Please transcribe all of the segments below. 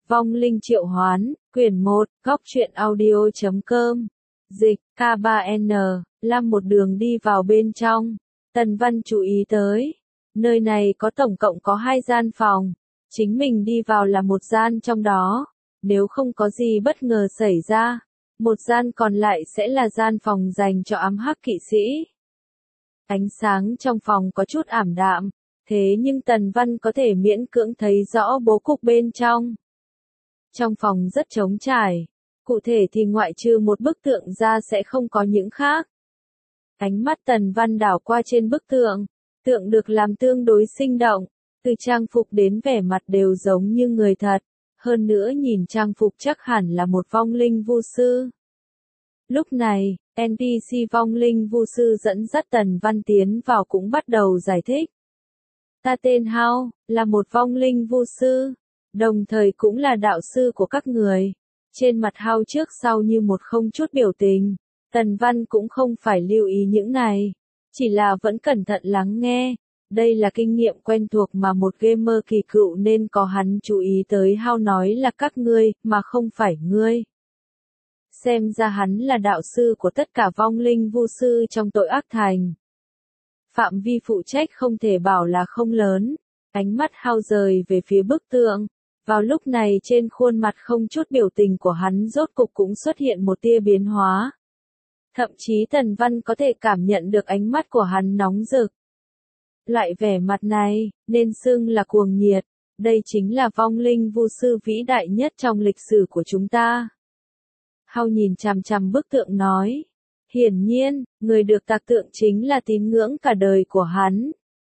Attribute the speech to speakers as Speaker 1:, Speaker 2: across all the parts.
Speaker 1: Vong linh triệu hoán, quyển 1, góc truyện audio.com. Dịch, K3N, là một đường đi vào bên trong. Tần Văn chú ý tới. Nơi này có tổng cộng có 2 gian phòng. Chính mình đi vào là một gian trong đó. Nếu không có gì bất ngờ xảy ra, một gian còn lại sẽ là gian phòng dành cho ám hắc kỵ sĩ. Ánh sáng trong phòng có chút ảm đạm, thế nhưng Tần Văn có thể miễn cưỡng thấy rõ bố cục bên trong. Trong phòng rất trống trải, cụ thể thì ngoại trừ một bức tượng ra sẽ không có những khác. Ánh mắt Tần Văn đảo qua trên bức tượng, tượng được làm tương đối sinh động, từ trang phục đến vẻ mặt đều giống như người thật, hơn nữa nhìn trang phục chắc hẳn là một vong linh vu sư. Lúc này, NPC vong linh vu sư dẫn dắt Tần Văn tiến vào cũng bắt đầu giải thích. Ta tên Hao, là một vong linh vu sư, đồng thời cũng là đạo sư của các người. Trên mặt Hao trước sau như một không chút biểu tình, Tần Văn cũng không phải lưu ý những này, chỉ là vẫn cẩn thận lắng nghe. Đây là kinh nghiệm quen thuộc mà một gamer kỳ cựu nên có, hắn chú ý tới Hao nói là các ngươi, mà không phải ngươi. Xem ra hắn là đạo sư của tất cả vong linh vu sư trong tội ác thành. Phạm vi phụ trách không thể bảo là không lớn. Ánh mắt Hao rời về phía bức tượng. Vào lúc này trên khuôn mặt không chút biểu tình của hắn rốt cục cũng xuất hiện một tia biến hóa. Thậm chí Tần Văn có thể cảm nhận được ánh mắt của hắn nóng rực. Loại vẻ mặt này, nên xưng là cuồng nhiệt. Đây chính là vong linh vu sư vĩ đại nhất trong lịch sử của chúng ta. Hao nhìn chằm chằm bức tượng nói. Hiển nhiên, người được tạc tượng chính là tín ngưỡng cả đời của hắn.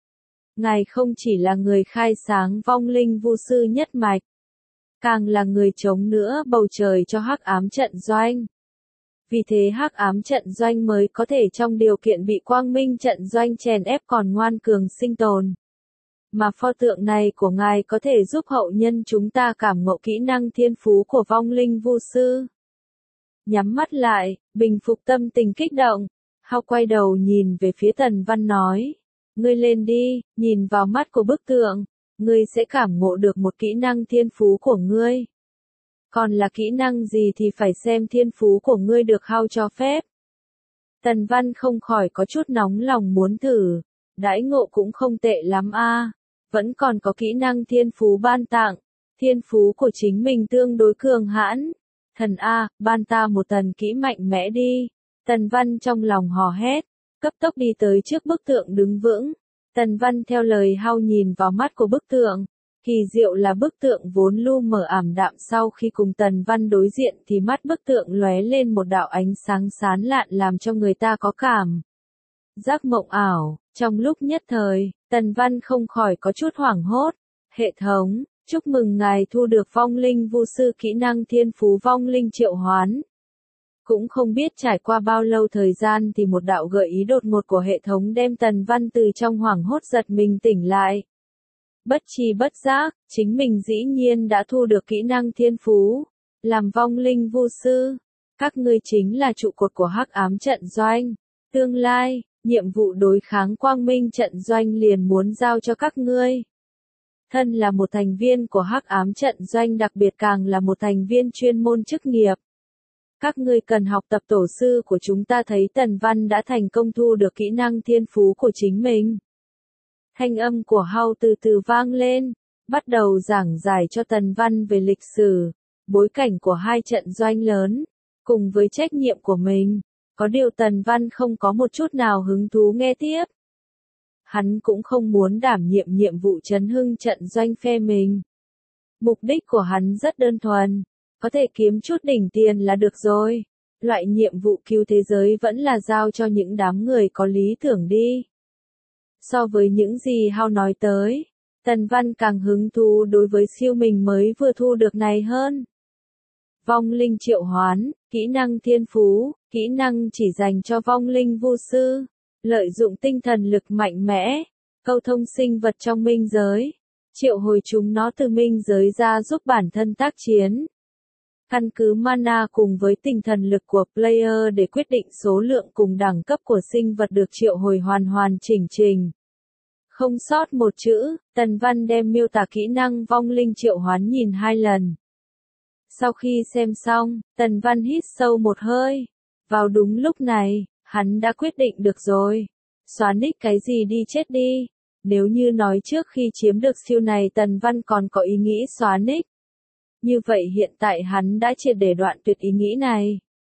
Speaker 1: Ngài không chỉ là người khai sáng vong linh vu sư nhất mạch, càng là người chống nữa bầu trời cho hắc ám trận doanh. Vì thế hắc ám trận doanh mới có thể trong điều kiện bị quang minh trận doanh chèn ép còn ngoan cường sinh tồn. Mà pho tượng này của ngài có thể giúp hậu nhân chúng ta cảm ngộ kỹ năng thiên phú của vong linh vu sư. Nhắm mắt lại, bình phục tâm tình kích động, Hao quay đầu nhìn về phía Tần Văn nói. Ngươi lên đi, nhìn vào mắt của bức tượng, ngươi sẽ cảm ngộ được một kỹ năng thiên phú của ngươi. Còn là kỹ năng gì thì phải xem thiên phú của ngươi được Hao cho phép. Tần Văn không khỏi có chút nóng lòng muốn thử, đãi ngộ cũng không tệ lắm a, vẫn còn có kỹ năng thiên phú ban tặng, thiên phú của chính mình tương đối cường hãn. Thần a, ban ta một thần kỹ mạnh mẽ đi. Tần Văn trong lòng hò hét, cấp tốc đi tới trước bức tượng đứng vững. Tần Văn theo lời Hao nhìn vào mắt của bức tượng. Kỳ diệu là bức tượng vốn lu mờ ảm đạm, sau khi cùng Tần Văn đối diện thì mắt bức tượng lóe lên một đạo ánh sáng sán lạn làm cho người ta có cảm giác mộng ảo. Trong lúc nhất thời, Tần Văn không khỏi có chút hoảng hốt. Hệ thống, chúc mừng ngài thu được vong linh vu sư kỹ năng thiên phú vong linh triệu hoán. Cũng không biết trải qua bao lâu thời gian thì một đạo gợi ý đột ngột của hệ thống đem Tần Văn từ trong hoảng hốt giật mình tỉnh lại. Bất tri bất giác, chính mình dĩ nhiên đã thu được kỹ năng thiên phú, làm vong linh vu sư. Các ngươi chính là trụ cột của hắc ám trận doanh. Tương lai, nhiệm vụ đối kháng quang minh trận doanh liền muốn giao cho các ngươi. Thân là một thành viên của hắc ám trận doanh, đặc biệt càng là một thành viên chuyên môn chức nghiệp. Các ngươi cần học tập tổ sư của chúng ta. Thấy Tần Văn đã thành công thu được kỹ năng thiên phú của chính mình. Thanh âm của Hao từ từ vang lên, bắt đầu giảng giải cho Tần Văn về lịch sử, bối cảnh của 2 trận doanh lớn, cùng với trách nhiệm của mình. Có điều Tần Văn không có một chút nào hứng thú nghe tiếp. Hắn cũng không muốn đảm nhiệm nhiệm vụ trấn hưng trận doanh phe mình. Mục đích của hắn rất đơn thuần, có thể kiếm chút đỉnh tiền là được rồi. Loại nhiệm vụ cứu thế giới vẫn là giao cho những đám người có lý tưởng đi. So với những gì Hao nói tới, Tần Văn càng hứng thú đối với siêu mình mới vừa thu được này hơn. Vong linh triệu hoán, kỹ năng thiên phú, kỹ năng chỉ dành cho vong linh vu sư, lợi dụng tinh thần lực mạnh mẽ, câu thông sinh vật trong minh giới, triệu hồi chúng nó từ minh giới ra giúp bản thân tác chiến. Căn cứ mana cùng với tinh thần lực của player để quyết định số lượng cùng đẳng cấp của sinh vật được triệu hồi hoàn hoàn chỉnh chỉnh. Không sót một chữ, Tần Văn đem miêu tả kỹ năng vong linh triệu hoán nhìn 2 lần. Sau khi xem xong, Tần Văn hít sâu một hơi. Vào đúng lúc này, hắn đã quyết định được rồi. Xóa nick cái gì đi chết đi. Nếu như nói trước khi chiếm được siêu này Tần Văn còn có ý nghĩ xóa nick. Như vậy hiện tại hắn đã triệt để đoạn tuyệt ý nghĩ này.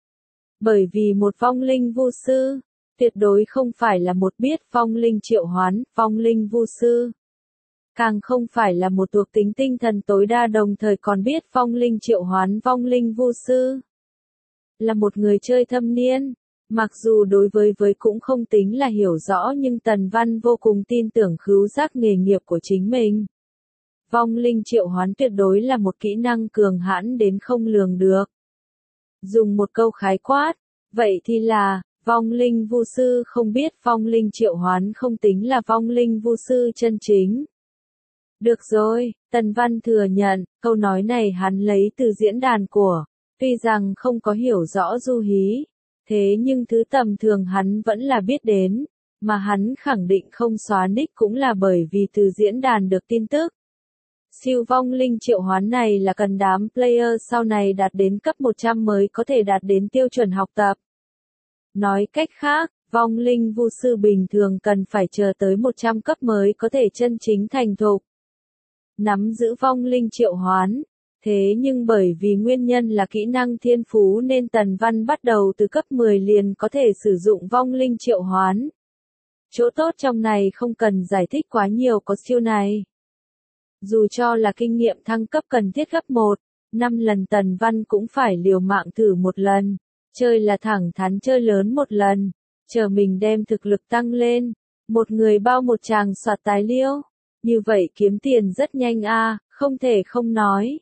Speaker 1: Bởi vì một vong linh vu sư, tuyệt đối không phải là một biết vong linh triệu hoán, vong linh vu sư. Càng không phải là một thuộc tính tinh thần tối đa đồng thời còn biết vong linh triệu hoán vong linh vu sư. Là một người chơi thâm niên, mặc dù đối với cũng không tính là hiểu rõ nhưng Tần Văn vô cùng tin tưởng khứu giác nghề nghiệp của chính mình. Vong linh triệu hoán tuyệt đối là một kỹ năng cường hãn đến không lường được. Dùng một câu khái quát, vậy thì là, vong linh vu sư không biết vong linh triệu hoán không tính là vong linh vu sư chân chính. Được rồi, Tần Văn thừa nhận, câu nói này hắn lấy từ diễn đàn của, tuy rằng không có hiểu rõ du hí, thế nhưng thứ tầm thường hắn vẫn là biết đến, mà hắn khẳng định không xóa nick cũng là bởi vì từ diễn đàn được tin tức. Siêu vong linh triệu hoán này là cần đám player sau này đạt đến cấp 100 mới có thể đạt đến tiêu chuẩn học tập. Nói cách khác, vong linh vu sư bình thường cần phải chờ tới 100 cấp mới có thể chân chính thành thục. Nắm giữ vong linh triệu hoán. Thế nhưng bởi vì nguyên nhân là kỹ năng thiên phú nên Tần Văn bắt đầu từ cấp 10 liền có thể sử dụng vong linh triệu hoán. Chỗ tốt trong này không cần giải thích quá nhiều có siêu này. Dù cho là kinh nghiệm thăng cấp cần thiết gấp 1, 5 lần Tần Văn cũng phải liều mạng thử một lần. Chơi là thẳng thắn chơi lớn một lần. Chờ mình đem thực lực tăng lên. Một người bao một chàng soạt tài liêu. Như vậy kiếm tiền rất nhanh không thể không nói.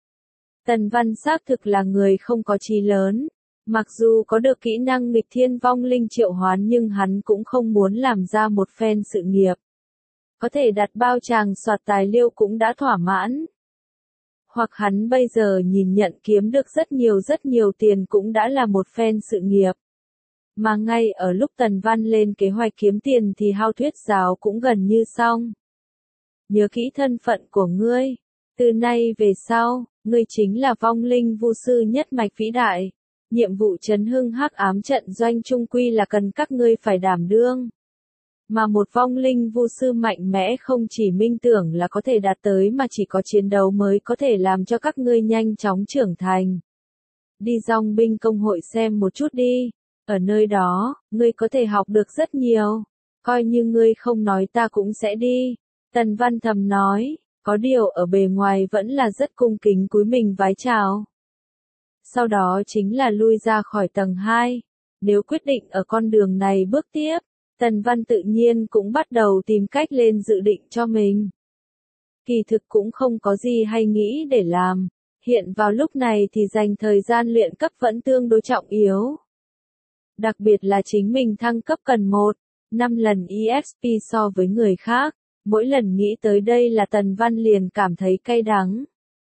Speaker 1: Tần Văn xác thực là người không có chí lớn. Mặc dù có được kỹ năng nghịch thiên vong linh triệu hoán nhưng hắn cũng không muốn làm ra một phen sự nghiệp. Có thể đặt bao chàng soạt tài liêu cũng đã thỏa mãn. Hoặc hắn bây giờ nhìn nhận kiếm được rất nhiều tiền cũng đã là một phen sự nghiệp. Mà ngay ở lúc Tần Văn lên kế hoạch kiếm tiền thì hao thuyết giáo cũng gần như xong. Nhớ kỹ thân phận của ngươi. Từ nay về sau, ngươi chính là vong linh vu sư nhất mạch vĩ đại. Nhiệm vụ trấn hưng hắc ám trận doanh trung quy là cần các ngươi phải đảm đương. Mà một vong linh vu sư mạnh mẽ không chỉ minh tưởng là có thể đạt tới mà chỉ có chiến đấu mới có thể làm cho các ngươi nhanh chóng trưởng thành. Đi dòng binh công hội xem một chút đi. Ở nơi đó, ngươi có thể học được rất nhiều. Coi như ngươi không nói ta cũng sẽ đi. Tần Văn thầm nói, có điều ở bề ngoài vẫn là rất cung kính cúi mình vái chào. Sau đó chính là lui ra khỏi tầng 2. Nếu quyết định ở con đường này bước tiếp, Tần Văn tự nhiên cũng bắt đầu tìm cách lên dự định cho mình. Kỳ thực cũng không có gì hay nghĩ để làm. Hiện vào lúc này thì dành thời gian luyện cấp vẫn tương đối trọng yếu. Đặc biệt là chính mình thăng cấp cần 5 lần EXP so với người khác. Mỗi lần nghĩ tới đây là Tần Văn liền cảm thấy cay đắng.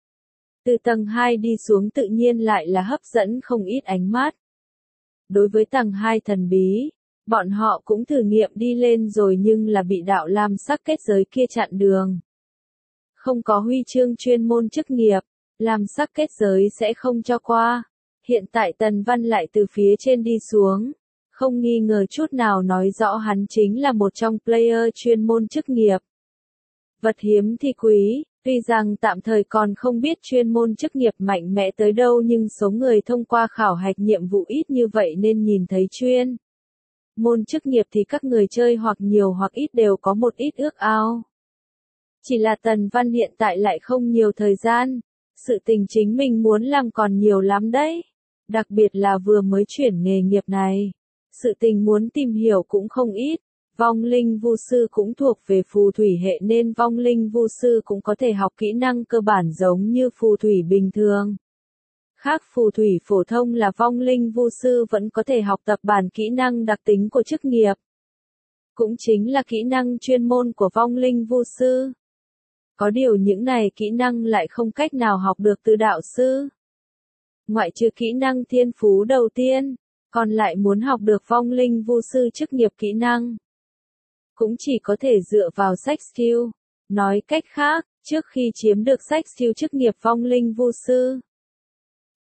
Speaker 1: Từ tầng 2 đi xuống tự nhiên lại là hấp dẫn không ít ánh mắt. Đối với tầng 2 thần bí, bọn họ cũng thử nghiệm đi lên rồi nhưng là bị đạo lam sắc kết giới kia chặn đường. Không có huy chương chuyên môn chức nghiệp, lam sắc kết giới sẽ không cho qua. Hiện tại Tần Văn lại từ phía trên đi xuống. Không nghi ngờ chút nào nói rõ hắn chính là một trong player chuyên môn chức nghiệp. Vật hiếm thì quý, tuy rằng tạm thời còn không biết chuyên môn chức nghiệp mạnh mẽ tới đâu nhưng số người thông qua khảo hạch nhiệm vụ ít như vậy nên nhìn thấy chuyên môn chức nghiệp thì các người chơi hoặc nhiều hoặc ít đều có một ít ước ao. Chỉ là Tần Văn hiện tại lại không nhiều thời gian, sự tình chính mình muốn làm còn nhiều lắm đấy. Đặc biệt là vừa mới chuyển nghề nghiệp này, sự tình muốn tìm hiểu cũng không ít. Vong linh vu sư cũng thuộc về phù thủy hệ nên vong linh vu sư cũng có thể học kỹ năng cơ bản giống như phù thủy bình thường. Khác phù thủy phổ thông là vong linh vu sư vẫn có thể học tập bản kỹ năng đặc tính của chức nghiệp. Cũng chính là kỹ năng chuyên môn của vong linh vu sư. Có điều những này kỹ năng lại không cách nào học được từ đạo sư. Ngoại trừ kỹ năng thiên phú đầu tiên, còn lại muốn học được vong linh vu sư chức nghiệp kỹ năng. Cũng chỉ có thể dựa vào sách skill. Nói cách khác, trước khi chiếm được sách skill chức nghiệp vong linh vu sư,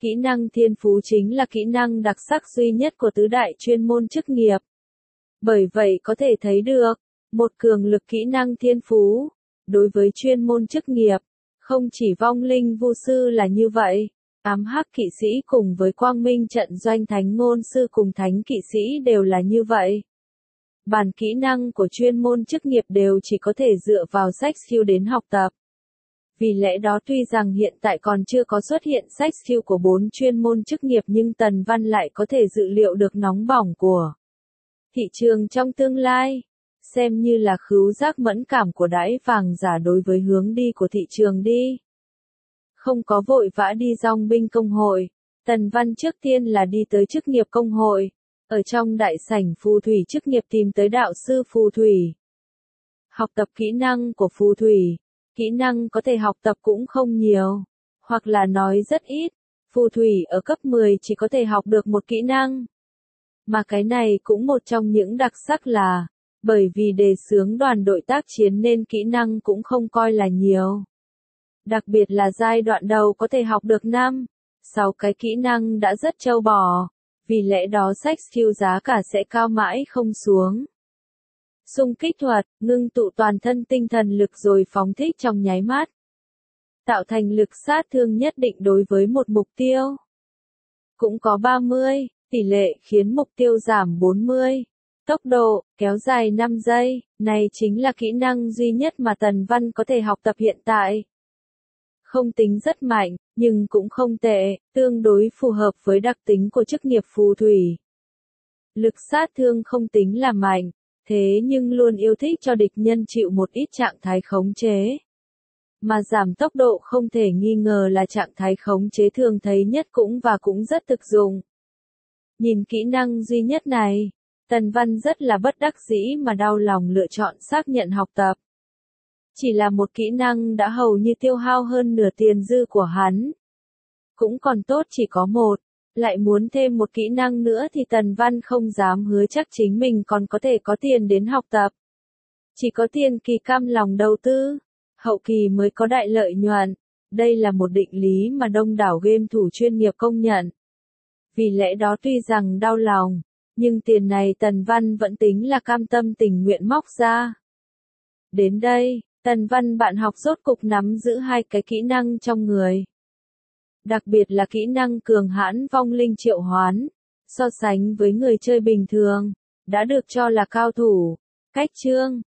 Speaker 1: Kỹ năng thiên phú chính là kỹ năng đặc sắc duy nhất của tứ đại chuyên môn chức nghiệp. Bởi vậy có thể thấy được, một cường lực kỹ năng thiên phú, đối với chuyên môn chức nghiệp, không chỉ vong linh vu sư là như vậy, ám hắc kỵ sĩ cùng với quang minh trận doanh thánh ngôn sư cùng thánh kỵ sĩ đều là như vậy. Bản kỹ năng của chuyên môn chức nghiệp đều chỉ có thể dựa vào sách skill đến học tập. Vì lẽ đó tuy rằng hiện tại còn chưa có xuất hiện sách skill của 4 chuyên môn chức nghiệp nhưng Tần Văn lại có thể dự liệu được nóng bỏng của thị trường trong tương lai, xem như là khứu giác mẫn cảm của đãi vàng giả đối với hướng đi của thị trường đi. Không có vội vã đi dòng binh công hội, Tần Văn trước tiên là đi tới chức nghiệp công hội, ở trong đại sảnh phù thủy chức nghiệp tìm tới đạo sư phù thủy. Học tập kỹ năng của phù thủy, kỹ năng có thể học tập cũng không nhiều, hoặc là nói rất ít, phù thủy ở cấp 10 chỉ có thể học được một kỹ năng. Mà cái này cũng một trong những đặc sắc là, bởi vì đề xướng đoàn đội tác chiến nên kỹ năng cũng không coi là nhiều. Đặc biệt là giai đoạn đầu có thể học được 5, 6 cái kỹ năng đã rất trâu bò, vì lẽ đó sách skill giá cả sẽ cao mãi không xuống. Xung kích thuật, ngưng tụ toàn thân tinh thần lực rồi phóng thích trong nháy mắt. Tạo thành lực sát thương nhất định đối với một mục tiêu. Cũng có 30, tỷ lệ khiến mục tiêu giảm 40. Tốc độ, kéo dài 5 giây, này chính là kỹ năng duy nhất mà Tần Văn có thể học tập hiện tại. Không tính rất mạnh, nhưng cũng không tệ, tương đối phù hợp với đặc tính của chức nghiệp phù thủy. Lực sát thương không tính là mạnh, thế nhưng luôn yêu thích cho địch nhân chịu một ít trạng thái khống chế. Mà giảm tốc độ không thể nghi ngờ là trạng thái khống chế thường thấy nhất cũng rất thực dụng. Nhìn kỹ năng duy nhất này, Tần Văn rất là bất đắc dĩ mà đau lòng lựa chọn xác nhận học tập. Chỉ là một kỹ năng đã hầu như tiêu hao hơn nửa tiền dư của hắn. Cũng còn tốt chỉ có một, lại muốn thêm một kỹ năng nữa thì Tần Văn không dám hứa chắc chính mình còn có thể có tiền đến học tập. Chỉ có tiền kỳ cam lòng đầu tư, hậu kỳ mới có đại lợi nhuận. Đây là một định lý mà đông đảo game thủ chuyên nghiệp công nhận. Vì lẽ đó tuy rằng đau lòng, nhưng tiền này Tần Văn vẫn tính là cam tâm tình nguyện móc ra. Đến đây, Tần Văn bạn học rốt cục nắm giữ 2 cái kỹ năng trong người. Đặc biệt là kỹ năng cường hãn vong linh triệu hoán, so sánh với người chơi bình thường, đã được cho là cao thủ. Cách chương